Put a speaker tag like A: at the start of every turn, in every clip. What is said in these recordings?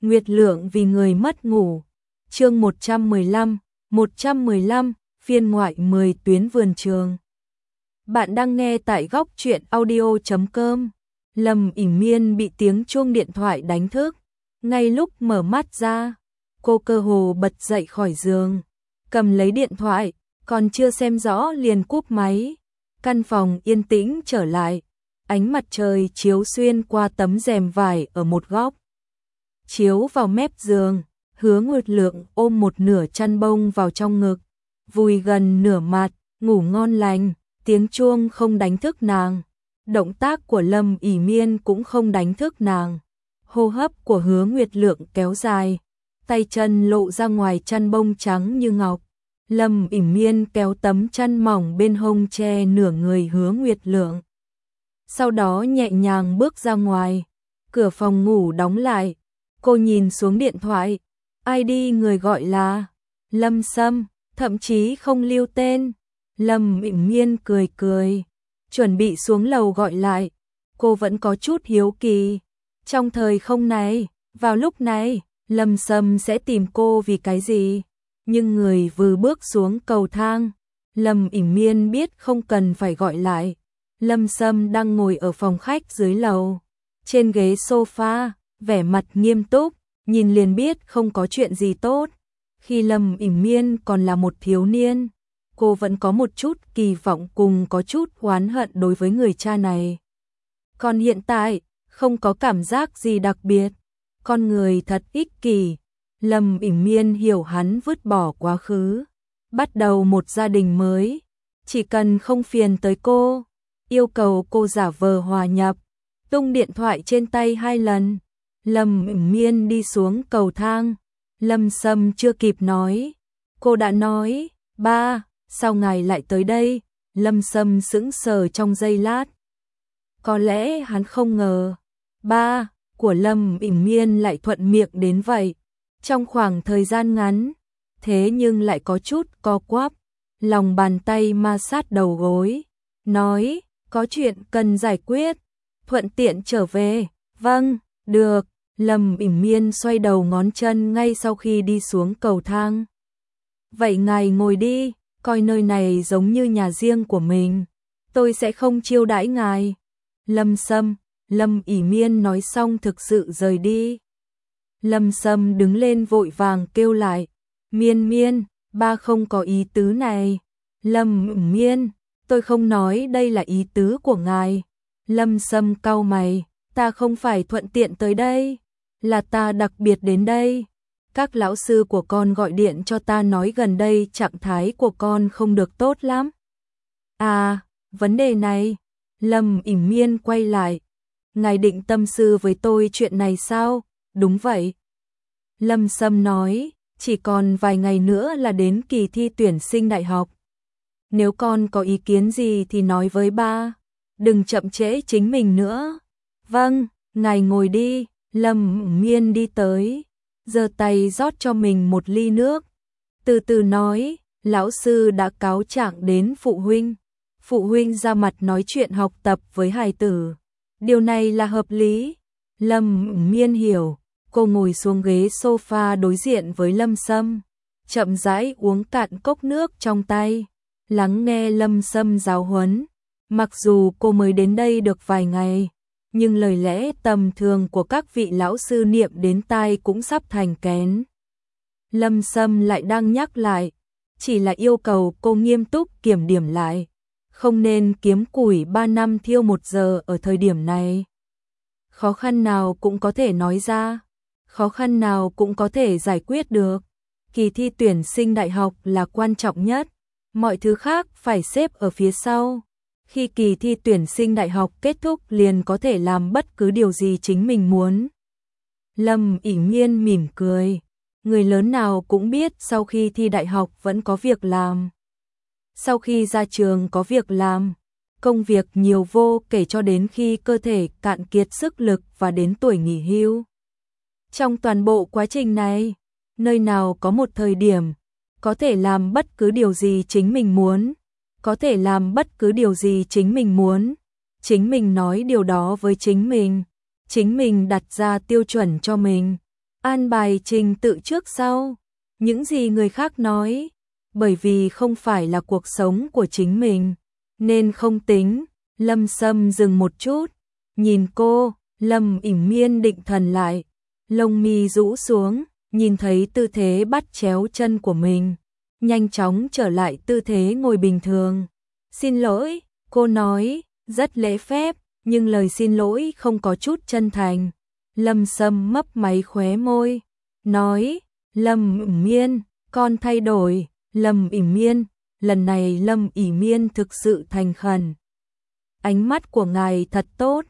A: Nguyệt Lượng vì người mất ngủ. Chương 115, phiên ngoại 10 tuyến vườn trường. Bạn đang nghe tại góc truyện audio.com. Lâm ỉ miên bị tiếng chuông điện thoại đánh thức. Ngay lúc mở mắt ra, cô cơ hồ bật dậy khỏi giường, cầm lấy điện thoại, còn chưa xem rõ liền cúp máy. Căn phòng yên tĩnh trở lại, ánh mặt trời chiếu xuyên qua tấm rèm vải ở một góc, chiếu vào mép giường. Hứa Nguyệt Lượng ôm một nửa chăn bông vào trong ngực, vùi gần nửa mặt, ngủ ngon lành. Tiếng chuông không đánh thức nàng, động tác của Lâm ỉ miên cũng không đánh thức nàng. Hô hấp của Hứa Nguyệt Lượng kéo dài, tay chân lộ ra ngoài chăn bông trắng như ngọc. Lâm ỉ miên kéo tấm chăn mỏng bên hông che nửa người Hứa Nguyệt Lượng, sau đó nhẹ nhàng bước ra ngoài. Cửa phòng ngủ đóng lại, cô nhìn xuống điện thoại. ID người gọi là Lâm Sâm, thậm chí không lưu tên. Lâm ỉ miên cười cười, chuẩn bị xuống lầu gọi lại. Cô vẫn có chút hiếu kỳ, trong thời không này, vào lúc này, Lâm Sâm sẽ tìm cô vì cái gì? Nhưng người vừa bước xuống cầu thang, Lâm ỉ miên biết không cần phải gọi lại. Lâm Sâm đang ngồi ở phòng khách dưới lầu, trên ghế sofa, vẻ mặt nghiêm túc, nhìn liền biết không có chuyện gì tốt. Khi Lâm ỉ miên còn là một thiếu niên, cô vẫn có một chút kỳ vọng cùng có chút oán hận đối với người cha này. Còn hiện tại, không có cảm giác gì đặc biệt. Con người thật ích kỷ. Lâm ỉ miên hiểu hắn vứt bỏ quá khứ, bắt đầu một gia đình mới. Chỉ cần không phiền tới cô, yêu cầu cô giả vờ hòa nhập, tung điện thoại trên tay 2 lần. Lâm ỉ miên đi xuống cầu thang. Lâm Sâm chưa kịp nói, cô đã nói, ba, sao ngài lại tới đây? Lâm Sâm sững sờ trong giây lát. Có lẽ hắn không ngờ, ba của Lâm ỉ miên lại thuận miệng đến vậy. Trong khoảng thời gian ngắn, thế nhưng lại có chút co quắp, lòng bàn tay ma sát đầu gối, nói, có chuyện cần giải quyết, thuận tiện trở về. Vâng, được. Lâm ỉ miên xoay đầu ngón chân ngay sau khi đi xuống cầu thang. Vậy ngài ngồi đi, coi nơi này giống như nhà riêng của mình, tôi sẽ không chiêu đãi ngài. Lâm ỉ miên nói xong thực sự rời đi. Lâm Sâm đứng lên vội vàng kêu lại, miên miên, ba không có ý tứ này. Lâm ỉ miên, tôi không nói đây là ý tứ của ngài. Lâm Sâm cau mày, ta không phải thuận tiện tới đây, là ta đặc biệt đến đây. Các lão sư của con gọi điện cho ta nói gần đây trạng thái của con không được tốt lắm. À, vấn đề này. Lâm ỉ miên quay lại, ngài định tâm sự với tôi chuyện này sao? Đúng vậy. Lâm Sâm nói, chỉ còn vài ngày nữa là đến kỳ thi tuyển sinh đại học. Nếu con có ý kiến gì thì nói với ba, đừng chậm trễ chính mình nữa. Vâng, ngài ngồi đi. Lâm ỉ miên đi tới, giơ tay rót cho mình một ly nước, từ từ nói, lão sư đã cáo trạng đến phụ huynh. Phụ huynh ra mặt nói chuyện học tập với hài tử, điều này là hợp lý. Lâm ỉ miên hiểu, cô ngồi xuống ghế sofa đối diện với Lâm Sâm, chậm rãi uống cạn cốc nước trong tay, lắng nghe Lâm Sâm giáo huấn. Mặc dù cô mới đến đây được vài ngày, nhưng lời lẽ tầm thường của các vị lão sư niệm đến tai cũng sắp thành kén. Lâm Sâm lại đang nhắc lại, chỉ là yêu cầu cô nghiêm túc kiểm điểm lại, không nên kiếm củi 3 năm thiêu 1 giờ ở thời điểm này. Khó khăn nào cũng có thể nói ra, khó khăn nào cũng có thể giải quyết được. Kỳ thi tuyển sinh đại học là quan trọng nhất, mọi thứ khác phải xếp ở phía sau. Khi kỳ thi tuyển sinh đại học kết thúc liền có thể làm bất cứ điều gì chính mình muốn. Lâm ỉ miên mỉm cười, người lớn nào cũng biết sau khi thi đại học vẫn có việc làm. Sau khi ra trường có việc làm, công việc nhiều vô kể cho đến khi cơ thể cạn kiệt sức lực và đến tuổi nghỉ hưu. Trong toàn bộ quá trình này, nơi nào có một thời điểm có thể làm bất cứ điều gì chính mình muốn, có thể làm bất cứ điều gì chính mình muốn, chính mình nói điều đó với chính mình đặt ra tiêu chuẩn cho mình, an bài trình tự trước sau, những gì người khác nói, bởi vì không phải là cuộc sống của chính mình, nên không tính. Lâm Sâm dừng một chút, nhìn cô, Lâm ỉm miên định thần lại, lông mi rũ xuống, nhìn thấy tư thế bắt chéo chân của mình, nhanh chóng trở lại tư thế ngồi bình thường. Xin lỗi, cô nói, rất lễ phép, nhưng lời xin lỗi không có chút chân thành. Lâm Sâm mấp máy khóe môi, nói, Lâm ỉm miên, con thay đổi. Lâm ỉm miên, lần này Lâm ỉm miên thực sự thành khẩn. Ánh mắt của ngài thật tốt.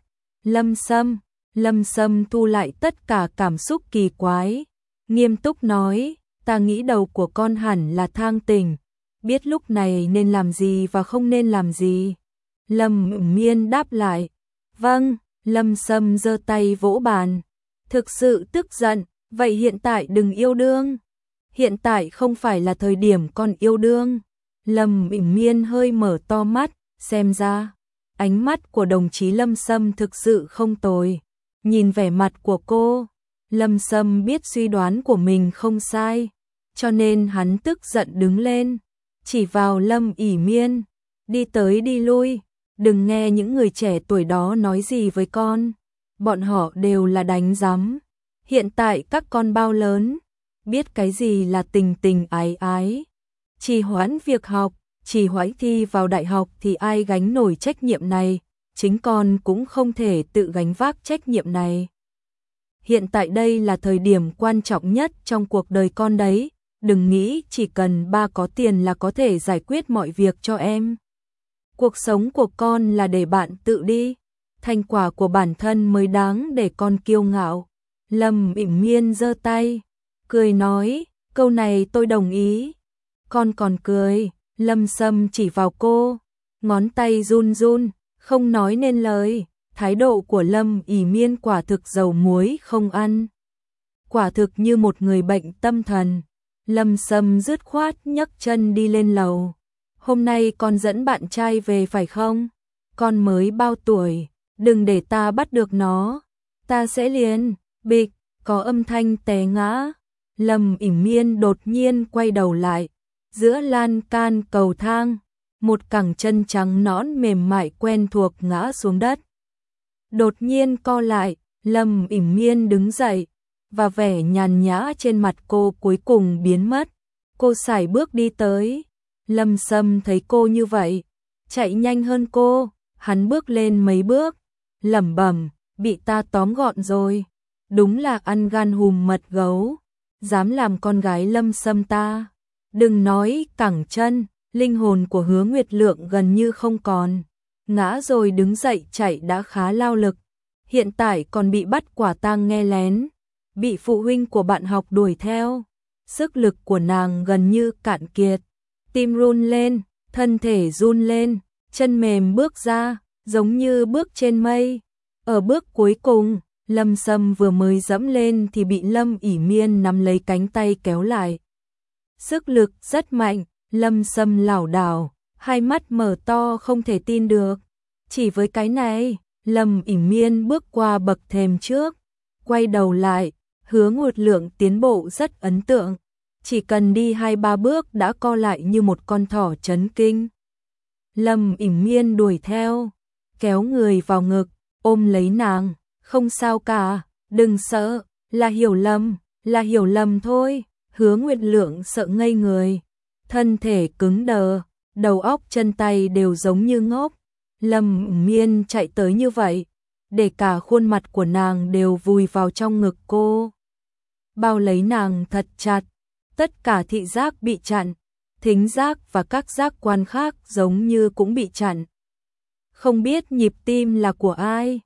A: Lâm Sâm thu lại tất cả cảm xúc kỳ quái, nghiêm túc nói, ta nghĩ đầu của con hẳn là thang tỉnh, biết lúc này nên làm gì và không nên làm gì. Lâm ỉm miên đáp lại, vâng. Lâm Sâm giơ tay vỗ bàn, thực sự tức giận, vậy hiện tại đừng yêu đương. Hiện tại không phải là thời điểm con yêu đương. Lâm ỉm miên hơi mở to mắt, xem ra ánh mắt của đồng chí Lâm Sâm thực sự không tồi. Nhìn vẻ mặt của cô, Lâm Sâm biết suy đoán của mình không sai, cho nên hắn tức giận đứng lên, chỉ vào Lâm ỉm miên, đi tới đi lui, đừng nghe những người trẻ tuổi đó nói gì với con, bọn họ đều là đánh rắm. Hiện tại các con bao lớn, biết cái gì là tình tình ái ái. Trì hoãn việc học, trì hoãn thi vào đại học thì ai gánh nổi trách nhiệm này, chính con cũng không thể tự gánh vác trách nhiệm này. Hiện tại đây là thời điểm quan trọng nhất trong cuộc đời con đấy, đừng nghĩ chỉ cần ba có tiền là có thể giải quyết mọi việc cho em. Cuộc sống của con là để bạn tự đi, thành quả của bản thân mới đáng để con kiêu ngạo. Lâm ỉm miên giơ tay, cười nói, câu này tôi đồng ý. Con còn cười. Lâm Sâm chỉ vào cô, ngón tay run run, không nói nên lời. Thái độ của Lâm ỉm miên quả thực dầu muối không ăn, quả thực như một người bệnh tâm thần. Lâm Sâm dứt khoát nhấc chân đi lên lầu. Hôm nay con dẫn bạn trai về phải không? Con mới bao tuổi, đừng để ta bắt được nó, ta sẽ liền. Bịch, có âm thanh té ngã. Lâm ỉm miên đột nhiên quay đầu lại, giữa lan can cầu thang, một cẳng chân trắng nõn mềm mại quen thuộc ngã xuống đất. Đột nhiên co lại, Lâm ỉm miên đứng dậy, và vẻ nhàn nhã trên mặt cô cuối cùng biến mất. Cô sải bước đi tới. Lâm Sâm thấy cô như vậy, chạy nhanh hơn cô, hắn bước lên mấy bước, lẩm bẩm, bị ta tóm gọn rồi. Đúng là ăn gan hùm mật gấu, dám làm con gái Lâm Sâm ta. Đừng nói cẳng chân, linh hồn của Hứa Nguyệt Lượng gần như không còn. Ngã rồi đứng dậy chạy đã khá lao lực, hiện tại còn bị bắt quả tang nghe lén, bị phụ huynh của bạn học đuổi theo. Sức lực của nàng gần như cạn kiệt, tim run lên, thân thể run lên, chân mềm bước ra, giống như bước trên mây. Ở bước cuối cùng, Lâm Sâm vừa mới dẫm lên thì bị Lâm ỉm miên nắm lấy cánh tay kéo lại. Sức lực rất mạnh, Lâm Sâm lảo đảo, hai mắt mở to không thể tin được. Chỉ với cái này, Lâm ỉm miên bước qua bậc thềm trước, quay đầu lại, Hứa Nguyệt Lượng tiến bộ rất ấn tượng. Chỉ cần đi 2-3 bước đã co lại như một con thỏ chấn kinh. Lâm ỉm miên đuổi theo, kéo người vào ngực, ôm lấy nàng, không sao cả, đừng sợ, là hiểu lầm thôi. Hứa Nguyệt Lượng sợ ngây người, thân thể cứng đờ, đầu óc chân tay đều giống như ngốc. Lâm ỉm miên chạy tới như vậy, để cả khuôn mặt của nàng đều vùi vào trong ngực cô, bao lấy nàng thật chặt. Tất cả thị giác bị chặn, thính giác và các giác quan khác giống như cũng bị chặn. Không biết nhịp tim là của ai,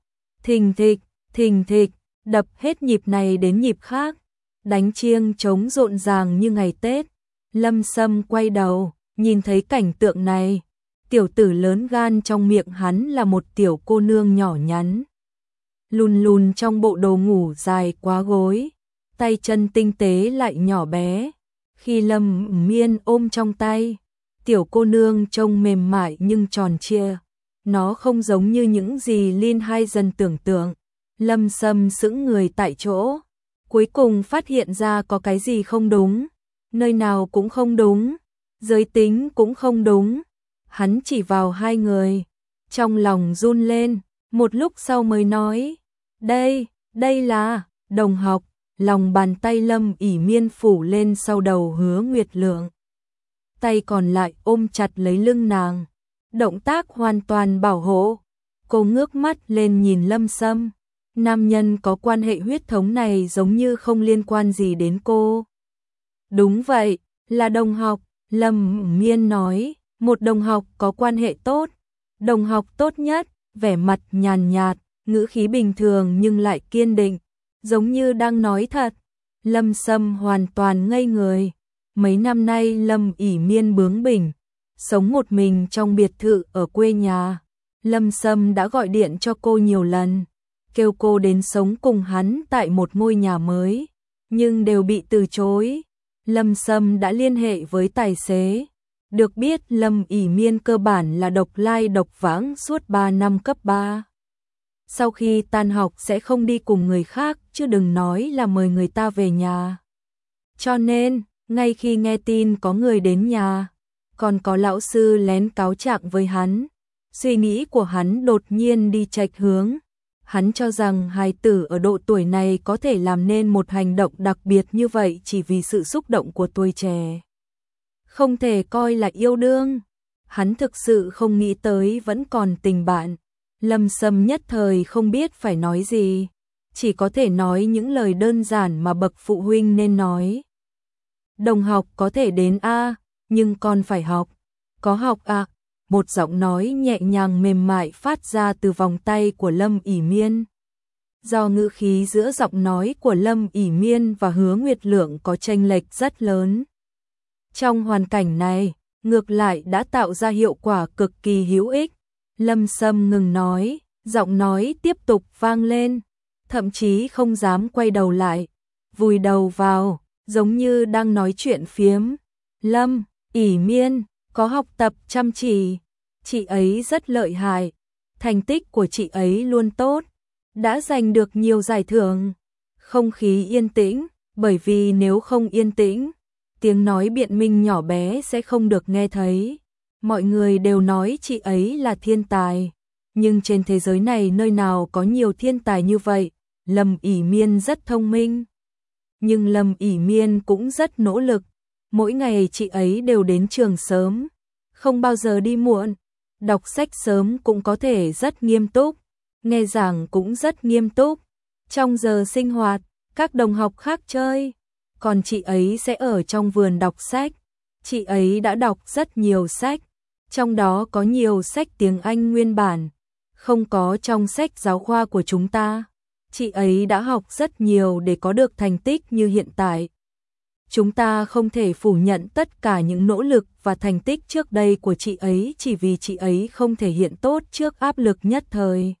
A: thình thịch, đập hết nhịp này đến nhịp khác, đánh chiêng trống rộn ràng như ngày Tết. Lâm Sâm quay đầu, nhìn thấy cảnh tượng này, tiểu tử lớn gan trong miệng hắn là một tiểu cô nương nhỏ nhắn, lùn lùn trong bộ đồ ngủ dài quá gối, tay chân tinh tế lại nhỏ bé. Khi Lâm ỉm miên ôm trong tay, tiểu cô nương trông mềm mại nhưng tròn trịa, nó không giống như những gì Lin Hai dần tưởng tượng. Lâm Sâm sững người tại chỗ, cuối cùng phát hiện ra có cái gì không đúng, nơi nào cũng không đúng, giới tính cũng không đúng. Hắn chỉ vào hai người, trong lòng run lên, một lúc sau mới nói, đây là đồng học. Lòng bàn tay Lâm ỉ miên phủ lên sau đầu Hứa Nguyệt Lượng, tay còn lại ôm chặt lấy lưng nàng, động tác hoàn toàn bảo hộ. Cô ngước mắt lên nhìn Lâm Sâm, nam nhân có quan hệ huyết thống này giống như không liên quan gì đến cô. Đúng vậy, là đồng học, Lâm Miên nói, một đồng học có quan hệ tốt, đồng học tốt nhất, vẻ mặt nhàn nhạt, ngữ khí bình thường nhưng lại kiên định, giống như đang nói thật. Lâm Sâm hoàn toàn ngây người. Mấy năm nay Lâm ỉ miên bướng bỉnh, sống một mình trong biệt thự ở quê nhà. Lâm Sâm đã gọi điện cho cô nhiều lần, kêu cô đến sống cùng hắn tại một ngôi nhà mới, nhưng đều bị từ chối. Lâm Sâm đã liên hệ với tài xế. Được biết Lâm ỉ miên cơ bản là độc lai độc vãng suốt 3 năm cấp 3. Sau khi tan học sẽ không đi cùng người khác, chứ đừng nói là mời người ta về nhà. Cho nên, ngay khi nghe tin có người đến nhà, còn có lão sư lén cáo trạng với hắn, suy nghĩ của hắn đột nhiên đi chệch hướng. Hắn cho rằng hài tử ở độ tuổi này có thể làm nên một hành động đặc biệt như vậy chỉ vì sự xúc động của tuổi trẻ. Không thể coi là yêu đương. Hắn thực sự không nghĩ tới vẫn còn tình bạn. Lâm Sâm nhất thời không biết phải nói gì, chỉ có thể nói những lời đơn giản mà bậc phụ huynh nên nói. Đồng học có thể đến a, nhưng con phải học. Có học à? Một giọng nói nhẹ nhàng mềm mại phát ra từ vòng tay của Lâm ỉ miên. Do ngữ khí giữa giọng nói của Lâm ỉ miên và Hứa Nguyệt Lượng có chênh lệch rất lớn. Trong hoàn cảnh này, ngược lại đã tạo ra hiệu quả cực kỳ hữu ích. Lâm Sâm ngừng nói, giọng nói tiếp tục vang lên, thậm chí không dám quay đầu lại, vùi đầu vào, giống như đang nói chuyện phiếm. Lâm ỉ miên có học tập chăm chỉ, chị ấy rất lợi hại, thành tích của chị ấy luôn tốt, đã giành được nhiều giải thưởng. Không khí yên tĩnh, bởi vì nếu không yên tĩnh, tiếng nói biện minh nhỏ bé sẽ không được nghe thấy. Mọi người đều nói chị ấy là thiên tài, nhưng trên thế giới này nơi nào có nhiều thiên tài như vậy. Lâm ỉ miên rất thông minh, nhưng Lâm ỉ miên cũng rất nỗ lực. Mỗi ngày chị ấy đều đến trường sớm, không bao giờ đi muộn. Đọc sách sớm cũng có thể rất nghiêm túc, nghe giảng cũng rất nghiêm túc. Trong giờ sinh hoạt, các đồng học khác chơi, còn chị ấy sẽ ở trong vườn đọc sách. Chị ấy đã đọc rất nhiều sách, trong đó có nhiều sách tiếng Anh nguyên bản, không có trong sách giáo khoa của chúng ta. Chị ấy đã học rất nhiều để có được thành tích như hiện tại. Chúng ta không thể phủ nhận tất cả những nỗ lực và thành tích trước đây của chị ấy chỉ vì chị ấy không thể hiện tốt trước áp lực nhất thời.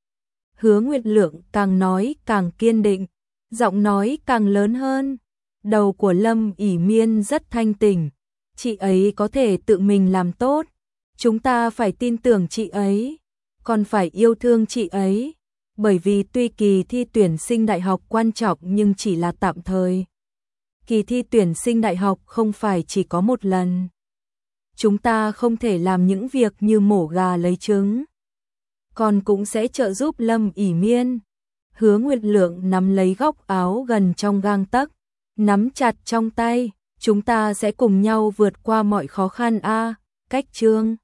A: Hứa Nguyệt Lượng càng nói càng kiên định, giọng nói càng lớn hơn. Đầu của Lâm ỉ miên rất thanh tỉnh, chị ấy có thể tự mình làm tốt. Chúng ta phải tin tưởng chị ấy, còn phải yêu thương chị ấy, bởi vì tuy kỳ thi tuyển sinh đại học quan trọng nhưng chỉ là tạm thời. Kỳ thi tuyển sinh đại học không phải chỉ có một lần. Chúng ta không thể làm những việc như mổ gà lấy trứng. Còn cũng sẽ trợ giúp Lâm ỉ miên. Hứa Nguyệt Lượng nắm lấy góc áo gần trong gang tấc, nắm chặt trong tay. Chúng ta sẽ cùng nhau vượt qua mọi khó khăn a. Cách chương